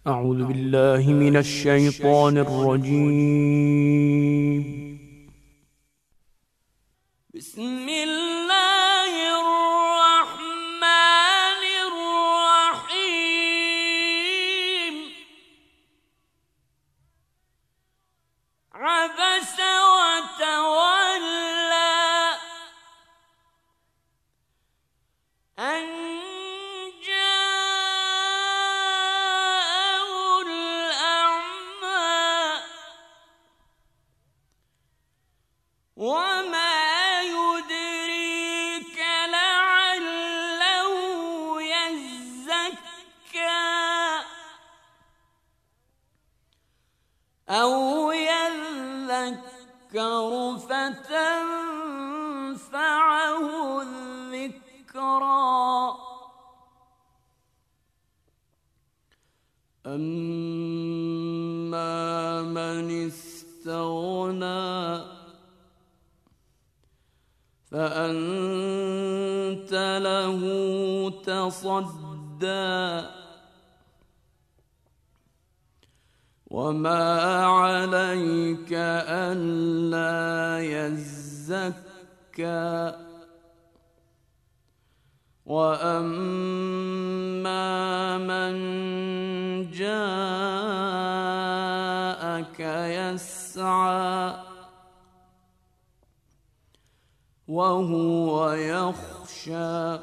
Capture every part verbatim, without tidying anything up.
أعوذ بالله من الشيطان الرجيم. بسم الله الرحمن الرحيم. عبس وتولى أن جاءه الأعمى وما يدريك لعله يزكى أو يذكر فتنفعه الذكرى. أما من استغنى فأنت له تصدى وما عليك ألا يزكى. وأما من جاءك يسعى وهو يخشى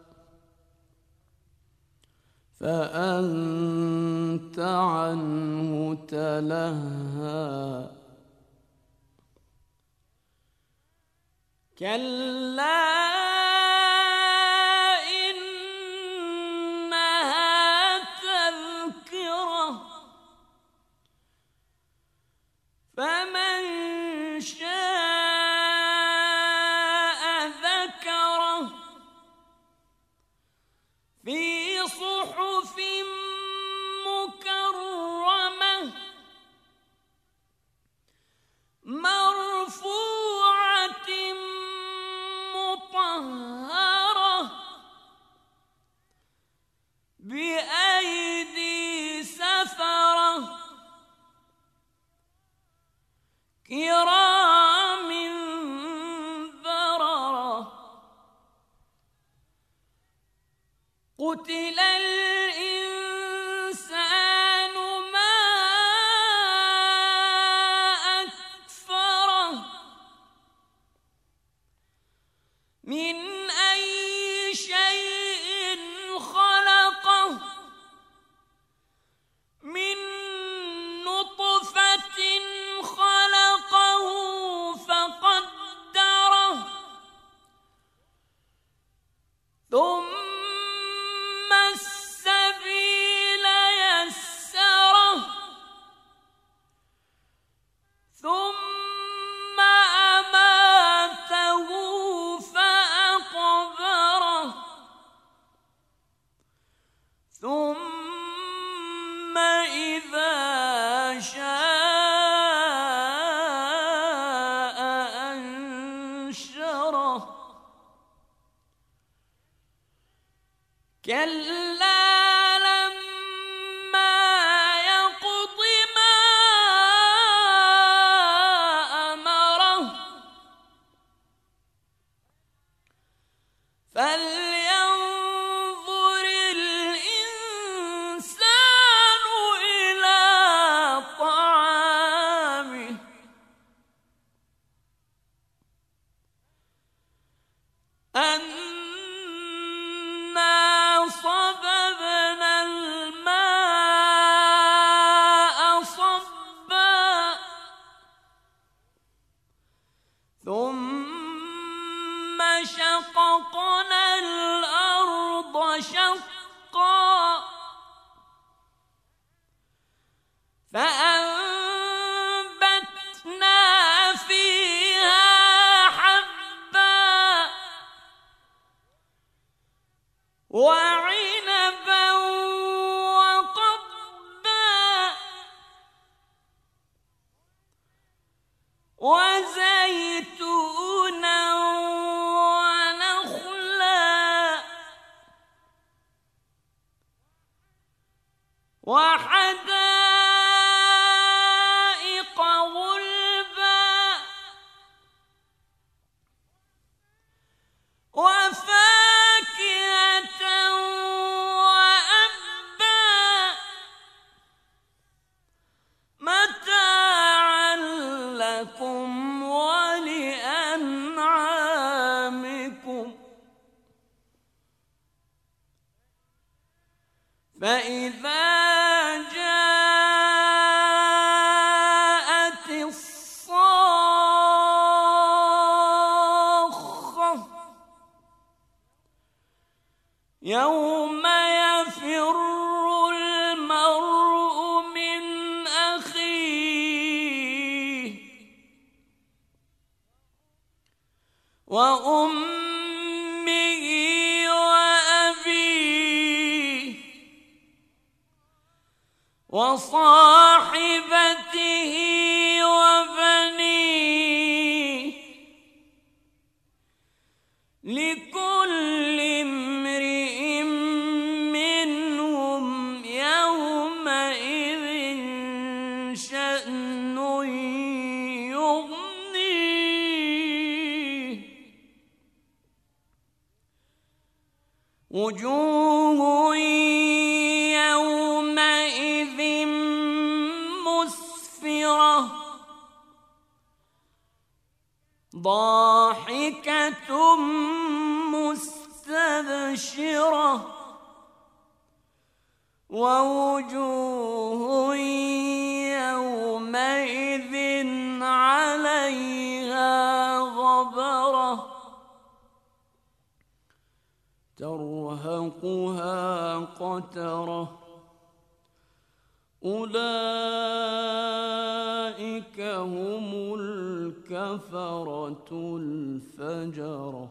فأنت عنه تلهى. كلا إنها تذكرة فمن شاء ذكره في صحف مكرمة مرفوعة مطهرة وحدائق غلبا وفاكهة وأبا متاعا لكم ولأنعامكم فإذا جاءت الصاخة يوم يفر المرء من أخيه وأمه وأبيه وصاحبته وبنيه لكل امرئ منهم يومئذ شأن يغنيه وجوه يومئذ مسفرة ضاحكة مستبشرة ووجوه يومئذ عليها غبرة ترهقها قترة أولئك هم الكفرة الفجرة.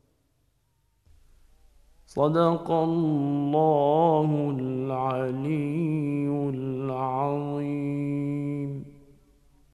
صدق الله العلي